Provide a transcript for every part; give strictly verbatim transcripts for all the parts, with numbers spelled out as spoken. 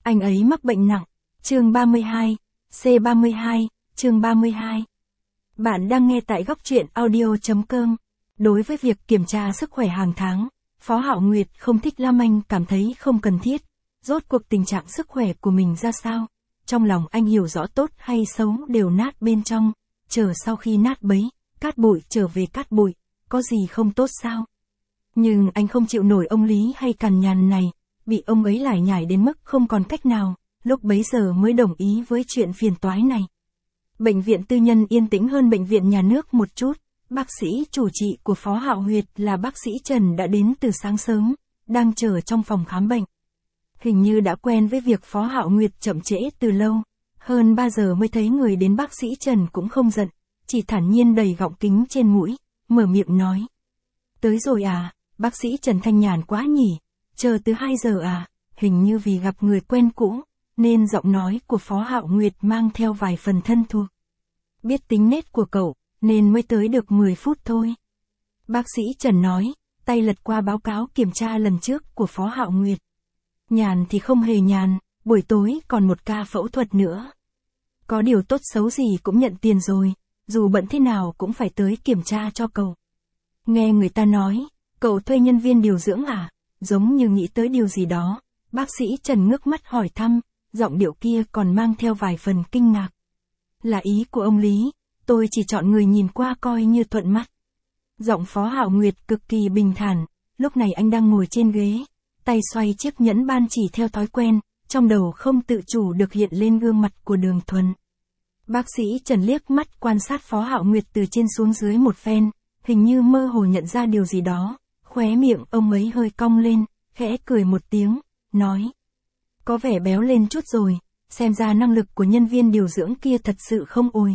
Anh ấy mắc bệnh nặng. Chương ba mươi hai, C ba mươi hai, chương ba mươi hai. Bạn đang nghe tại góc truyện audio.com. Đối với việc kiểm tra sức khỏe hàng tháng, Phó Hạo Nguyệt không thích Lam Anh cảm thấy không cần thiết. Rốt cuộc tình trạng sức khỏe của mình ra sao? Trong lòng anh hiểu rõ tốt hay xấu đều nát bên trong, chờ sau khi nát bấy, cát bụi trở về cát bụi, có gì không tốt sao? Nhưng anh không chịu nổi ông Lý hay cằn nhằn này, bị ông ấy lải nhải đến mức không còn cách nào, lúc bấy giờ mới đồng ý với chuyện phiền toái này. Bệnh viện tư nhân yên tĩnh hơn bệnh viện nhà nước một chút, bác sĩ chủ trị của Phó Hạo Nguyệt là bác sĩ Trần đã đến từ sáng sớm, đang chờ trong phòng khám bệnh. Hình như đã quen với việc Phó Hạo Nguyệt chậm trễ từ lâu, hơn ba giờ mới thấy người đến, bác sĩ Trần cũng không giận, chỉ thản nhiên đầy gọng kính trên mũi, mở miệng nói. Tới rồi à, bác sĩ Trần thanh nhàn quá nhỉ, chờ từ hai giờ à, hình như vì gặp người quen cũ, nên giọng nói của Phó Hạo Nguyệt mang theo vài phần thân thuộc. Biết tính nết của cậu, nên mới tới được mười phút thôi. Bác sĩ Trần nói, tay lật qua báo cáo kiểm tra lần trước của Phó Hạo Nguyệt. Nhàn thì không hề nhàn, buổi tối còn một ca phẫu thuật nữa. Có điều tốt xấu gì cũng nhận tiền rồi, dù bận thế nào cũng phải tới kiểm tra cho cậu. Nghe người ta nói, cậu thuê nhân viên điều dưỡng à, giống như nghĩ tới điều gì đó, bác sĩ Trần ngước mắt hỏi thăm, giọng điệu kia còn mang theo vài phần kinh ngạc. Là ý của ông Lý, tôi chỉ chọn người nhìn qua coi như thuận mắt. Giọng Phó Hạo Nguyệt cực kỳ bình thản, lúc này anh đang ngồi trên ghế, tay xoay chiếc nhẫn ban chỉ theo thói quen, trong đầu không tự chủ được hiện lên gương mặt của Đường Thuần. Bác sĩ Trần liếc mắt quan sát Phó Hạo Nguyệt từ trên xuống dưới một phen, hình như mơ hồ nhận ra điều gì đó, khóe miệng ông ấy hơi cong lên, khẽ cười một tiếng, nói. Có vẻ béo lên chút rồi, xem ra năng lực của nhân viên điều dưỡng kia thật sự không ồi.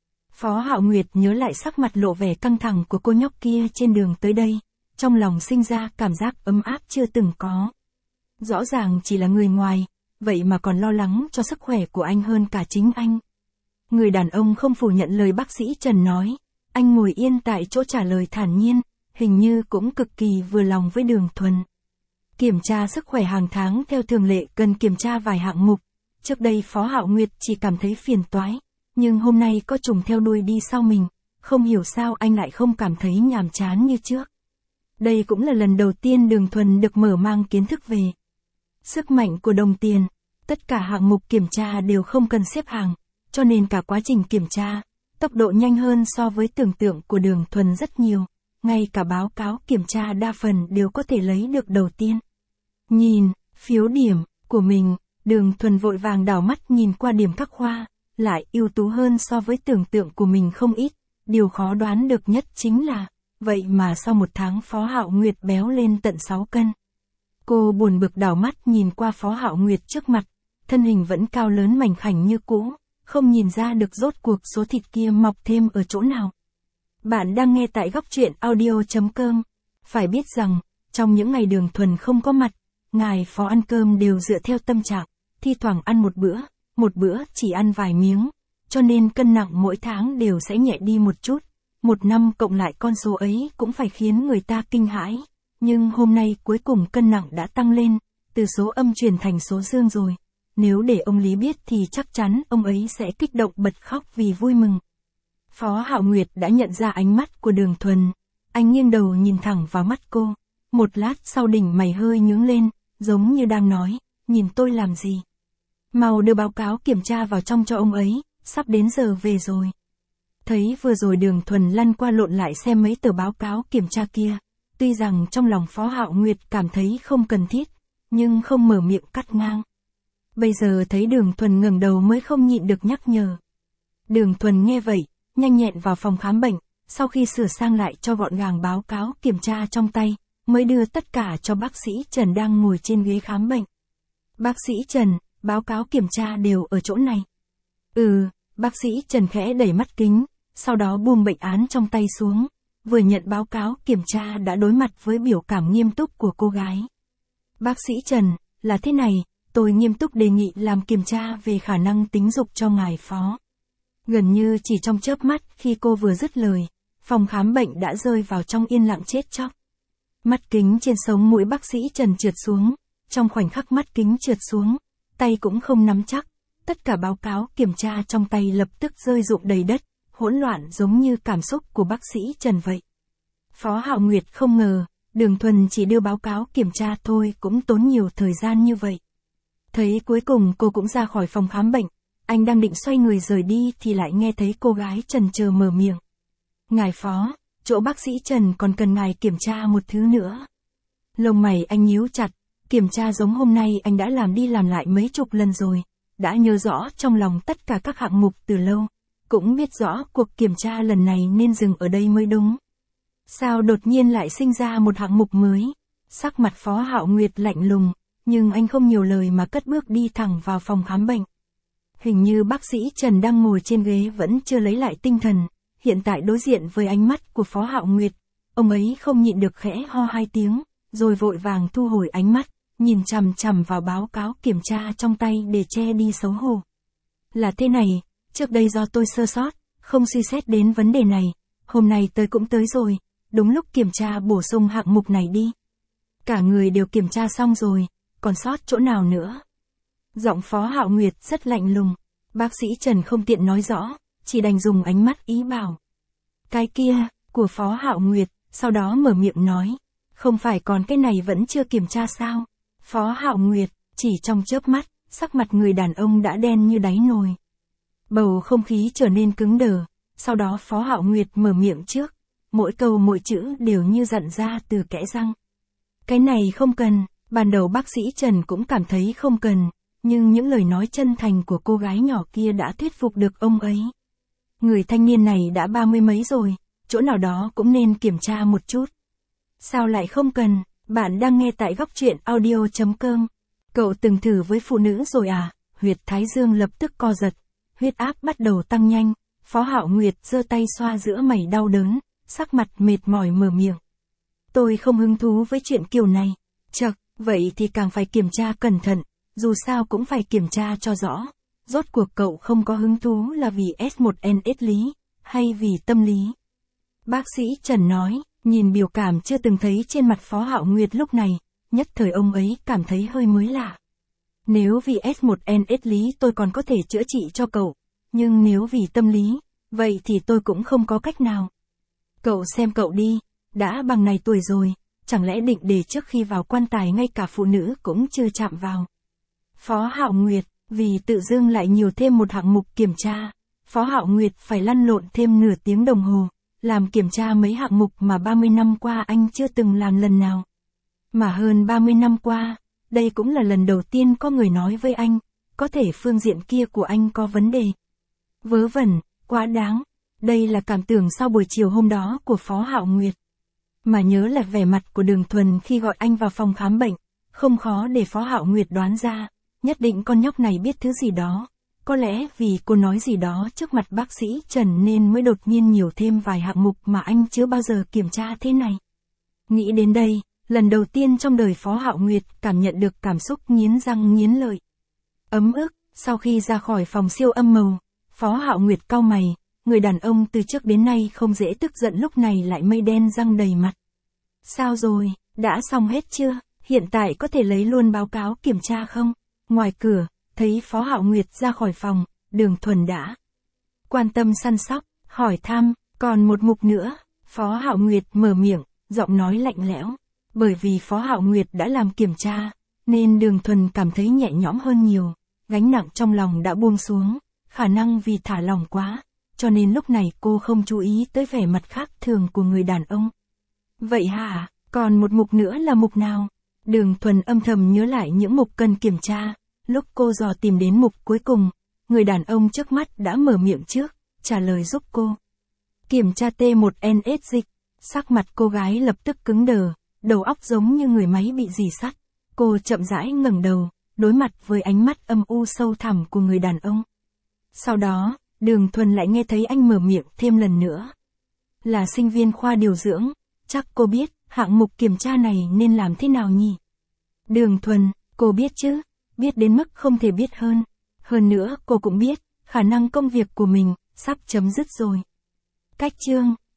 Phó Hạo Nguyệt nhớ lại sắc mặt lộ vẻ căng thẳng của cô nhóc kia trên đường tới đây, trong lòng sinh ra cảm giác ấm áp chưa từng có. Rõ ràng chỉ là người ngoài, vậy mà còn lo lắng cho sức khỏe của anh hơn cả chính anh. Người đàn ông không phủ nhận lời bác sĩ Trần nói, anh ngồi yên tại chỗ trả lời thản nhiên, hình như cũng cực kỳ vừa lòng với Đường Thuần. Kiểm tra sức khỏe hàng tháng theo thường lệ cần kiểm tra vài hạng mục, trước đây Phó Hạo Nguyệt chỉ cảm thấy phiền toái, nhưng hôm nay có trùng theo đuôi đi sau mình, không hiểu sao anh lại không cảm thấy nhàm chán như trước. Đây cũng là lần đầu tiên Đường Thuần được mở mang kiến thức về sức mạnh của đồng tiền, tất cả hạng mục kiểm tra đều không cần xếp hàng, cho nên cả quá trình kiểm tra, tốc độ nhanh hơn so với tưởng tượng của Đường Thuần rất nhiều, ngay cả báo cáo kiểm tra đa phần đều có thể lấy được đầu tiên. Nhìn phiếu điểm của mình, Đường Thuần vội vàng đảo mắt nhìn qua điểm các khoa, lại ưu tú hơn so với tưởng tượng của mình không ít, điều khó đoán được nhất chính là, vậy mà sau một tháng Phó Hạo Nguyệt béo lên tận sáu cân. Cô buồn bực đảo mắt nhìn qua Phó Hạo Nguyệt trước mặt, thân hình vẫn cao lớn mảnh khảnh như cũ, không nhìn ra được rốt cuộc số thịt kia mọc thêm ở chỗ nào. Bạn đang nghe tại góc truyện audio.com. Phải biết rằng, trong những ngày Đường Thuần không có mặt, ngài Phó ăn cơm đều dựa theo tâm trạng, thi thoảng ăn một bữa, một bữa chỉ ăn vài miếng, cho nên cân nặng mỗi tháng đều sẽ nhẹ đi một chút. Một năm cộng lại con số ấy cũng phải khiến người ta kinh hãi, nhưng hôm nay cuối cùng cân nặng đã tăng lên, từ số âm chuyển thành số dương rồi. Nếu để ông Lý biết thì chắc chắn ông ấy sẽ kích động bật khóc vì vui mừng. Phó Hạo Nguyệt đã nhận ra ánh mắt của Đường Thuần, anh nghiêng đầu nhìn thẳng vào mắt cô, một lát sau đỉnh mày hơi nhướng lên, giống như đang nói, nhìn tôi làm gì? Mau đưa báo cáo kiểm tra vào trong cho ông ấy, sắp đến giờ về rồi. Thấy vừa rồi Đường Thuần lăn qua lộn lại xem mấy tờ báo cáo kiểm tra kia, tuy rằng trong lòng Phó Hạo Nguyệt cảm thấy không cần thiết, nhưng không mở miệng cắt ngang. Bây giờ thấy Đường Thuần ngẩng đầu mới không nhịn được nhắc nhở. Đường Thuần nghe vậy, nhanh nhẹn vào phòng khám bệnh, sau khi sửa sang lại cho gọn gàng báo cáo kiểm tra trong tay, mới đưa tất cả cho bác sĩ Trần đang ngồi trên ghế khám bệnh. Bác sĩ Trần, báo cáo kiểm tra đều ở chỗ này. Ừ, bác sĩ Trần khẽ đẩy mắt kính, sau đó buông bệnh án trong tay xuống, vừa nhận báo cáo kiểm tra đã đối mặt với biểu cảm nghiêm túc của cô gái. Bác sĩ Trần, là thế này, tôi nghiêm túc đề nghị làm kiểm tra về khả năng tính dục cho ngài Phó. Gần như chỉ trong chớp mắt khi cô vừa dứt lời, phòng khám bệnh đã rơi vào trong yên lặng chết chóc. Mắt kính trên sống mũi bác sĩ Trần trượt xuống, trong khoảnh khắc mắt kính trượt xuống, tay cũng không nắm chắc, tất cả báo cáo kiểm tra trong tay lập tức rơi rụng đầy đất, hỗn loạn giống như cảm xúc của bác sĩ Trần vậy. Phó Hạo Nguyệt không ngờ, Đường Thuần chỉ đưa báo cáo kiểm tra thôi cũng tốn nhiều thời gian như vậy. Thấy cuối cùng cô cũng ra khỏi phòng khám bệnh, anh đang định xoay người rời đi thì lại nghe thấy cô gái chần chờ mở miệng. Ngài Phó, chỗ bác sĩ Trần còn cần ngài kiểm tra một thứ nữa. Lông mày anh nhíu chặt, kiểm tra giống hôm nay anh đã làm đi làm lại mấy chục lần rồi, đã nhớ rõ trong lòng tất cả các hạng mục từ lâu, cũng biết rõ cuộc kiểm tra lần này nên dừng ở đây mới đúng. Sao đột nhiên lại sinh ra một hạng mục mới? Sắc mặt Phó Hạo Nguyệt lạnh lùng, nhưng anh không nhiều lời mà cất bước đi thẳng vào phòng khám bệnh. Hình như bác sĩ Trần đang ngồi trên ghế vẫn chưa lấy lại tinh thần, hiện tại đối diện với ánh mắt của Phó Hạo Nguyệt, ông ấy không nhịn được khẽ ho hai tiếng, rồi vội vàng thu hồi ánh mắt, nhìn chằm chằm vào báo cáo kiểm tra trong tay để che đi xấu hổ. Là thế này, trước đây do tôi sơ sót, không suy xét đến vấn đề này, hôm nay tới cũng tới rồi, đúng lúc kiểm tra bổ sung hạng mục này đi. Cả người đều kiểm tra xong rồi, còn sót chỗ nào nữa? Giọng Phó Hạo Nguyệt rất lạnh lùng, bác sĩ Trần không tiện nói rõ, chỉ đành dùng ánh mắt ý bảo. Cái kia, của Phó Hạo Nguyệt, sau đó mở miệng nói, không phải còn cái này vẫn chưa kiểm tra sao? Phó Hạo Nguyệt, chỉ trong chớp mắt, sắc mặt người đàn ông đã đen như đáy nồi. Bầu không khí trở nên cứng đờ, sau đó Phó Hạo Nguyệt mở miệng trước, mỗi câu mỗi chữ đều như dặn ra từ kẽ răng. Cái này không cần, ban đầu bác sĩ Trần cũng cảm thấy không cần, nhưng những lời nói chân thành của cô gái nhỏ kia đã thuyết phục được ông ấy. Người thanh niên này đã ba mươi mấy rồi, chỗ nào đó cũng nên kiểm tra một chút. Sao lại không cần, bạn đang nghe tại góc truyện audio chấm com. Cậu từng thử với phụ nữ rồi à? Huyệt thái dương lập tức co giật, huyết áp bắt đầu tăng nhanh, Phó Hạo Nguyệt giơ tay xoa giữa mày đau đớn, sắc mặt mệt mỏi mở miệng. Tôi không hứng thú với chuyện kiểu này. Chậc, vậy thì càng phải kiểm tra cẩn thận, dù sao cũng phải kiểm tra cho rõ. Rốt cuộc cậu không có hứng thú là vì S một N S lý, hay vì tâm lý? Bác sĩ Trần nói, nhìn biểu cảm chưa từng thấy trên mặt Phó Hạo Nguyệt lúc này, nhất thời ông ấy cảm thấy hơi mới lạ. Nếu vì S một N S lý tôi còn có thể chữa trị cho cậu, nhưng nếu vì tâm lý, vậy thì tôi cũng không có cách nào. Cậu xem cậu đi, đã bằng này tuổi rồi, chẳng lẽ định để trước khi vào quan tài ngay cả phụ nữ cũng chưa chạm vào. Phó Hạo Nguyệt, vì tự dưng lại nhiều thêm một hạng mục kiểm tra, Phó Hạo Nguyệt phải lăn lộn thêm nửa tiếng đồng hồ, làm kiểm tra mấy hạng mục mà ba mươi năm qua anh chưa từng làm lần nào. Mà hơn ba mươi năm qua, đây cũng là lần đầu tiên có người nói với anh, có thể phương diện kia của anh có vấn đề. Vớ vẩn, quá đáng, đây là cảm tưởng sau buổi chiều hôm đó của Phó Hạo Nguyệt. Mà nhớ là vẻ mặt của Đường Thuần khi gọi anh vào phòng khám bệnh, không khó để Phó Hạo Nguyệt đoán ra, nhất định con nhóc này biết thứ gì đó. Có lẽ vì cô nói gì đó trước mặt bác sĩ Trần nên mới đột nhiên nhiều thêm vài hạng mục mà anh chưa bao giờ kiểm tra thế này. Nghĩ đến đây, lần đầu tiên trong đời Phó Hạo Nguyệt cảm nhận được cảm xúc nghiến răng nghiến lợi. Ấm ức, sau khi ra khỏi phòng siêu âm màu, Phó Hạo Nguyệt cau mày, người đàn ông từ trước đến nay không dễ tức giận lúc này lại mây đen răng đầy mặt. Sao rồi, đã xong hết chưa, hiện tại có thể lấy luôn báo cáo kiểm tra không? Ngoài cửa, thấy Phó Hạo Nguyệt ra khỏi phòng, Đường Thuần đã quan tâm săn sóc, hỏi thăm, còn một mục nữa, Phó Hạo Nguyệt mở miệng, giọng nói lạnh lẽo. Bởi vì Phó Hạo Nguyệt đã làm kiểm tra, nên Đường Thuần cảm thấy nhẹ nhõm hơn nhiều, gánh nặng trong lòng đã buông xuống, khả năng vì thả lỏng quá, cho nên lúc này cô không chú ý tới vẻ mặt khác thường của người đàn ông. Vậy hả, còn một mục nữa là mục nào? Đường Thuần âm thầm nhớ lại những mục cần kiểm tra, lúc cô dò tìm đến mục cuối cùng, người đàn ông trước mắt đã mở miệng trước, trả lời giúp cô. Kiểm tra T một N S dịch, sắc mặt cô gái lập tức cứng đờ, đầu óc giống như người máy bị rỉ sắt. Cô chậm rãi ngẩng đầu, đối mặt với ánh mắt âm u sâu thẳm của người đàn ông. Sau đó, Đường Thuần lại nghe thấy anh mở miệng thêm lần nữa. Là sinh viên khoa điều dưỡng, chắc cô biết, hạng mục kiểm tra này nên làm thế nào nhỉ? Đường Thuần, cô biết chứ, biết đến mức không thể biết hơn. Hơn nữa cô cũng biết, khả năng công việc của mình, sắp chấm dứt rồi. Cách chương.